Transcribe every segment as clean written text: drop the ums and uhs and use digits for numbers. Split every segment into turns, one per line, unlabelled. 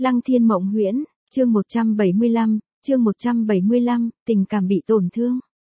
Lăng Thiên Mộng Huyễn, chương 175, tình cảm bị tổn thương.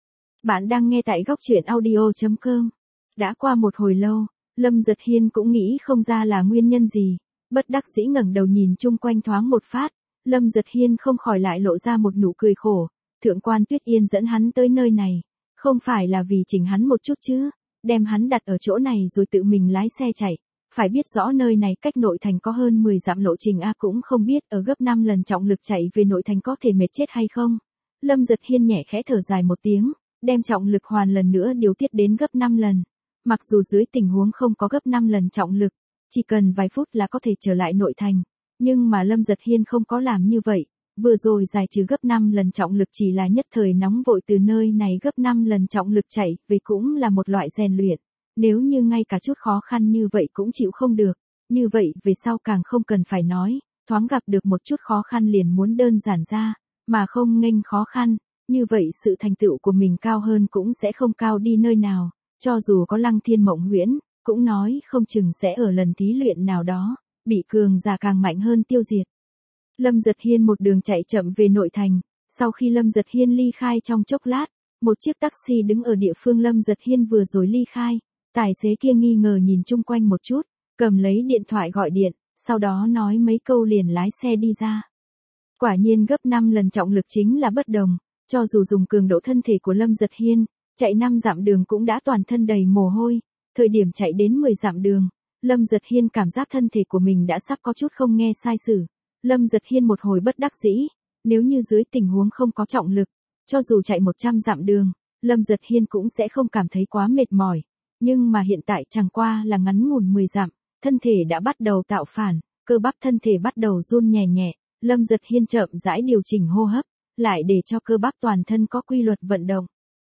Bạn đang nghe tại góc truyện audio.com. Đã qua một hồi lâu, Lâm Dật Hiên cũng nghĩ không ra là nguyên nhân gì, bất đắc dĩ ngẩng đầu nhìn chung quanh thoáng một phát, Lâm Dật Hiên không khỏi lại lộ ra một nụ cười khổ, Thượng quan Tuyết Yên dẫn hắn tới nơi này, không phải là vì chỉnh hắn một chút chứ, đem hắn đặt ở chỗ này rồi tự mình lái xe chạy. Phải biết rõ nơi này cách nội thành có hơn 10 dặm lộ trình cũng không biết ở gấp 5 lần trọng lực chạy về nội thành có thể mệt chết hay không. Lâm Dật Hiên nhẹ khẽ thở dài một tiếng, đem trọng lực hoàn lần nữa điều tiết đến gấp 5 lần. Mặc dù dưới tình huống không có gấp 5 lần trọng lực, chỉ cần vài phút là có thể trở lại nội thành. Nhưng mà Lâm Dật Hiên không có làm như vậy, vừa rồi giải trừ gấp 5 lần trọng lực chỉ là nhất thời nóng vội từ nơi này gấp 5 lần trọng lực chạy về cũng là một loại rèn luyện. Nếu như ngay cả chút khó khăn như vậy cũng chịu không được, như vậy về sau càng không cần phải nói, thoáng gặp được một chút khó khăn liền muốn đơn giản ra, mà không nghênh khó khăn, như vậy sự thành tựu của mình cao hơn cũng sẽ không cao đi nơi nào, cho dù có Lăng Thiên Mộng Huyễn, cũng nói không chừng sẽ ở lần thí luyện nào đó, bị cường giả càng mạnh hơn tiêu diệt. Lâm Dật Hiên một đường chạy chậm về nội thành, sau khi Lâm Dật Hiên ly khai trong chốc lát, một chiếc taxi đứng ở địa phương Lâm Dật Hiên vừa rồi ly khai. Tài xế kia nghi ngờ nhìn chung quanh một chút, cầm lấy điện thoại gọi điện, sau đó nói mấy câu liền lái xe đi ra. Quả nhiên gấp 5 lần trọng lực chính là bất đồng, cho dù dùng cường độ thân thể của Lâm Dật Hiên, chạy 5 dặm đường cũng đã toàn thân đầy mồ hôi, thời điểm chạy đến 10 dặm đường, Lâm Dật Hiên cảm giác thân thể của mình đã sắp có chút không nghe sai sử. Lâm Dật Hiên một hồi bất đắc dĩ, nếu như dưới tình huống không có trọng lực, cho dù chạy 100 dặm đường, Lâm Dật Hiên cũng sẽ không cảm thấy quá mệt mỏi. Nhưng mà hiện tại chẳng qua là ngắn ngủn 10 dặm, thân thể đã bắt đầu tạo phản, cơ bắp thân thể bắt đầu run nhẹ nhẹ, Lâm Dật Hiên chậm rãi điều chỉnh hô hấp, lại để cho cơ bắp toàn thân có quy luật vận động.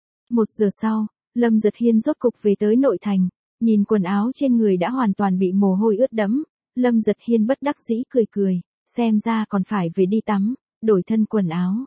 1 giờ sau, Lâm Dật Hiên rốt cục về tới nội thành, nhìn quần áo trên người đã hoàn toàn bị mồ hôi ướt đẫm, Lâm Dật Hiên bất đắc dĩ cười cười, xem ra còn phải về đi tắm, đổi thân quần áo.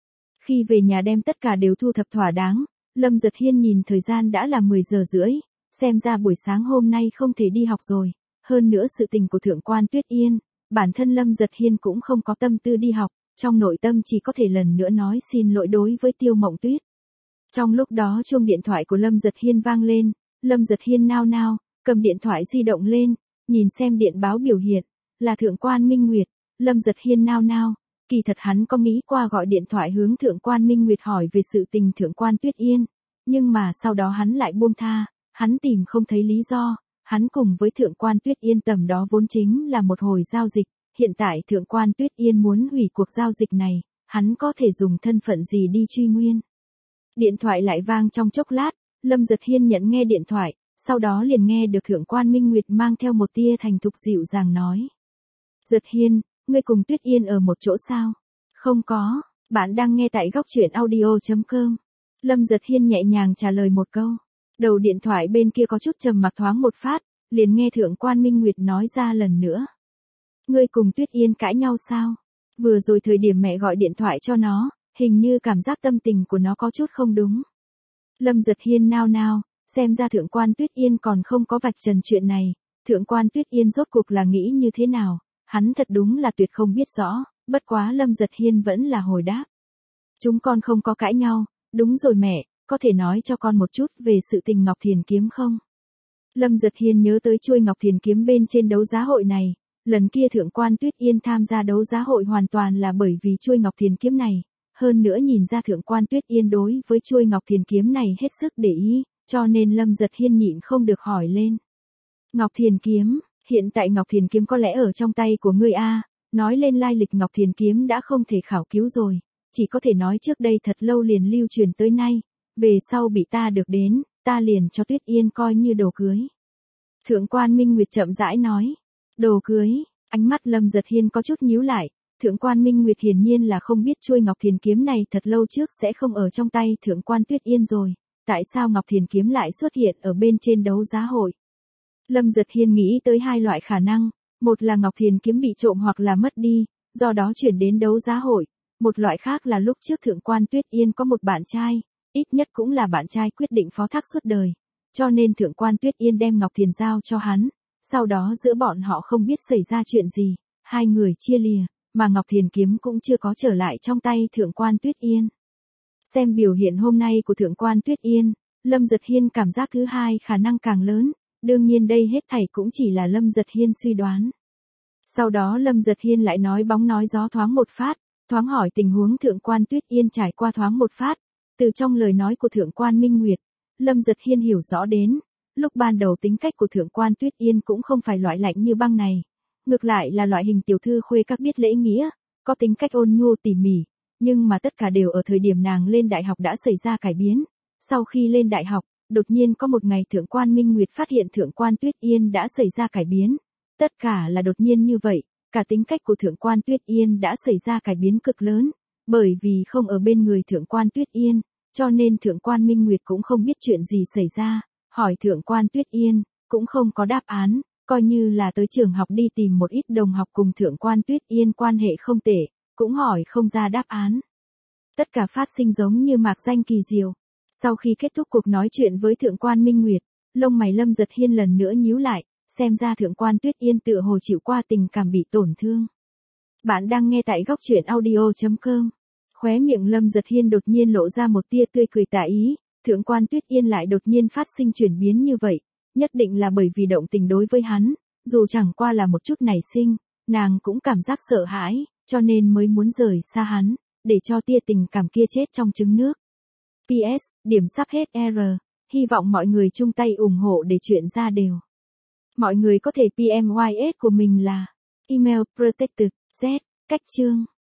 Khi về nhà đem tất cả đều thu thập thỏa đáng, Lâm Dật Hiên nhìn thời gian đã là 10 giờ rưỡi. Xem ra buổi sáng hôm nay không thể đi học rồi, hơn nữa sự tình của Thượng quan Tuyết Yên, bản thân Lâm Dật Hiên cũng không có tâm tư đi học, trong nội tâm chỉ có thể lần nữa nói xin lỗi đối với Tiêu Mộng Tuyết. Trong lúc đó chuông điện thoại của Lâm Dật Hiên vang lên, Lâm Dật Hiên nao nao, cầm điện thoại di động lên, nhìn xem điện báo biểu hiện, là Thượng quan Minh Nguyệt, Lâm Dật Hiên nao nao, kỳ thật hắn có nghĩ qua gọi điện thoại hướng Thượng quan Minh Nguyệt hỏi về sự tình Thượng quan Tuyết Yên, nhưng mà sau đó hắn lại buông tha. Hắn tìm không thấy lý do, hắn cùng với Thượng quan Tuyết Yên tầm đó vốn chính là một hồi giao dịch, hiện tại Thượng quan Tuyết Yên muốn hủy cuộc giao dịch này, hắn có thể dùng thân phận gì đi truy nguyên. Điện thoại lại vang trong chốc lát, Lâm Dật Hiên nhận nghe điện thoại, sau đó liền nghe được Thượng quan Minh Nguyệt mang theo một tia thành thục dịu dàng nói. Dật Hiên, ngươi cùng Tuyết Yên ở một chỗ sao? Không có, bạn đang nghe tại góc truyện audio.com. Lâm Dật Hiên nhẹ nhàng trả lời một câu. Đầu điện thoại bên kia có chút trầm mặc thoáng một phát, liền nghe Thượng quan Minh Nguyệt nói ra lần nữa. Ngươi cùng Tuyết Yên cãi nhau sao? Vừa rồi thời điểm mẹ gọi điện thoại cho nó, hình như cảm giác tâm tình của nó có chút không đúng. Lâm Dật Hiên nao nao, xem ra Thượng quan Tuyết Yên còn không có vạch trần chuyện này, Thượng quan Tuyết Yên rốt cuộc là nghĩ như thế nào, hắn thật đúng là tuyệt không biết rõ, bất quá Lâm Dật Hiên vẫn là hồi đáp. Chúng con không có cãi nhau, đúng rồi mẹ. Có thể nói cho con một chút về sự tình Ngọc Thiền Kiếm không? Lâm Dật Hiên nhớ tới chuôi Ngọc Thiền Kiếm bên trên đấu giá hội này, lần kia Thượng quan Tuyết Yên tham gia đấu giá hội hoàn toàn là bởi vì chuôi Ngọc Thiền Kiếm này, hơn nữa nhìn ra Thượng quan Tuyết Yên đối với chuôi Ngọc Thiền Kiếm này hết sức để ý, cho nên Lâm Dật Hiên nhịn không được hỏi lên. Ngọc Thiền Kiếm, hiện tại Ngọc Thiền Kiếm có lẽ ở trong tay của ngươi nói lên lai lịch Ngọc Thiền Kiếm đã không thể khảo cứu rồi, chỉ có thể nói trước đây thật lâu liền lưu truyền tới nay. Về sau bị ta được đến, ta liền cho Tuyết Yên coi như đồ cưới. Thượng quan Minh Nguyệt chậm rãi nói. Đồ cưới, ánh mắt Lâm Dật Hiên có chút nhíu lại. Thượng quan Minh Nguyệt hiển nhiên là không biết chuôi Ngọc Thiền Kiếm này thật lâu trước sẽ không ở trong tay Thượng quan Tuyết Yên rồi. Tại sao Ngọc Thiền Kiếm lại xuất hiện ở bên trên đấu giá hội? Lâm Dật Hiên nghĩ tới hai loại khả năng. Một là Ngọc Thiền Kiếm bị trộm hoặc là mất đi, do đó chuyển đến đấu giá hội. Một loại khác là lúc trước Thượng quan Tuyết Yên có một bạn trai. Ít nhất cũng là bạn trai quyết định phó thác suốt đời, cho nên Thượng quan Tuyết Yên đem Ngọc Thiền giao cho hắn, sau đó giữa bọn họ không biết xảy ra chuyện gì, hai người chia lìa, mà Ngọc Thiền kiếm cũng chưa có trở lại trong tay Thượng quan Tuyết Yên. Xem biểu hiện hôm nay của Thượng quan Tuyết Yên, Lâm Dật Hiên cảm giác thứ hai khả năng càng lớn, đương nhiên đây hết thảy cũng chỉ là Lâm Dật Hiên suy đoán. Sau đó Lâm Dật Hiên lại nói bóng nói gió thoáng một phát, thoáng hỏi tình huống Thượng quan Tuyết Yên trải qua thoáng một phát, từ trong lời nói của Thượng quan Minh Nguyệt, Lâm Dật Hiên hiểu rõ đến, lúc ban đầu tính cách của Thượng quan Tuyết Yên cũng không phải loại lạnh như băng này, ngược lại là loại hình tiểu thư khuê các biết lễ nghĩa, có tính cách ôn nhu tỉ mỉ, nhưng mà tất cả đều ở thời điểm nàng lên đại học đã xảy ra cải biến. Sau khi lên đại học, đột nhiên có một ngày Thượng quan Minh Nguyệt phát hiện Thượng quan Tuyết Yên đã xảy ra cải biến. Tất cả là đột nhiên như vậy, cả tính cách của Thượng quan Tuyết Yên đã xảy ra cải biến cực lớn, bởi vì không ở bên người Thượng quan Tuyết Yên, cho nên Thượng quan Minh Nguyệt cũng không biết chuyện gì xảy ra, hỏi Thượng quan Tuyết Yên, cũng không có đáp án, coi như là tới trường học đi tìm một ít đồng học cùng Thượng quan Tuyết Yên quan hệ không tệ, cũng hỏi không ra đáp án. Tất cả phát sinh giống như mạc danh kỳ diệu. Sau khi kết thúc cuộc nói chuyện với Thượng quan Minh Nguyệt, lông mày Lâm Dật Hiên lần nữa nhíu lại, xem ra Thượng quan Tuyết Yên tựa hồ chịu qua tình cảm bị tổn thương. Bạn đang nghe tại góc truyện audio.com. Khóe miệng Lâm Dật Hiên đột nhiên lộ ra một tia tươi cười tà ý, Thượng quan Tuyết Yên lại đột nhiên phát sinh chuyển biến như vậy, nhất định là bởi vì động tình đối với hắn, dù chẳng qua là một chút nảy sinh, nàng cũng cảm giác sợ hãi, cho nên mới muốn rời xa hắn, để cho tia tình cảm kia chết trong trứng nước. PS, điểm sắp hết R, hy vọng mọi người chung tay ủng hộ để chuyện ra đều. Mọi người có thể PMYS của mình là email protected z, cách chương.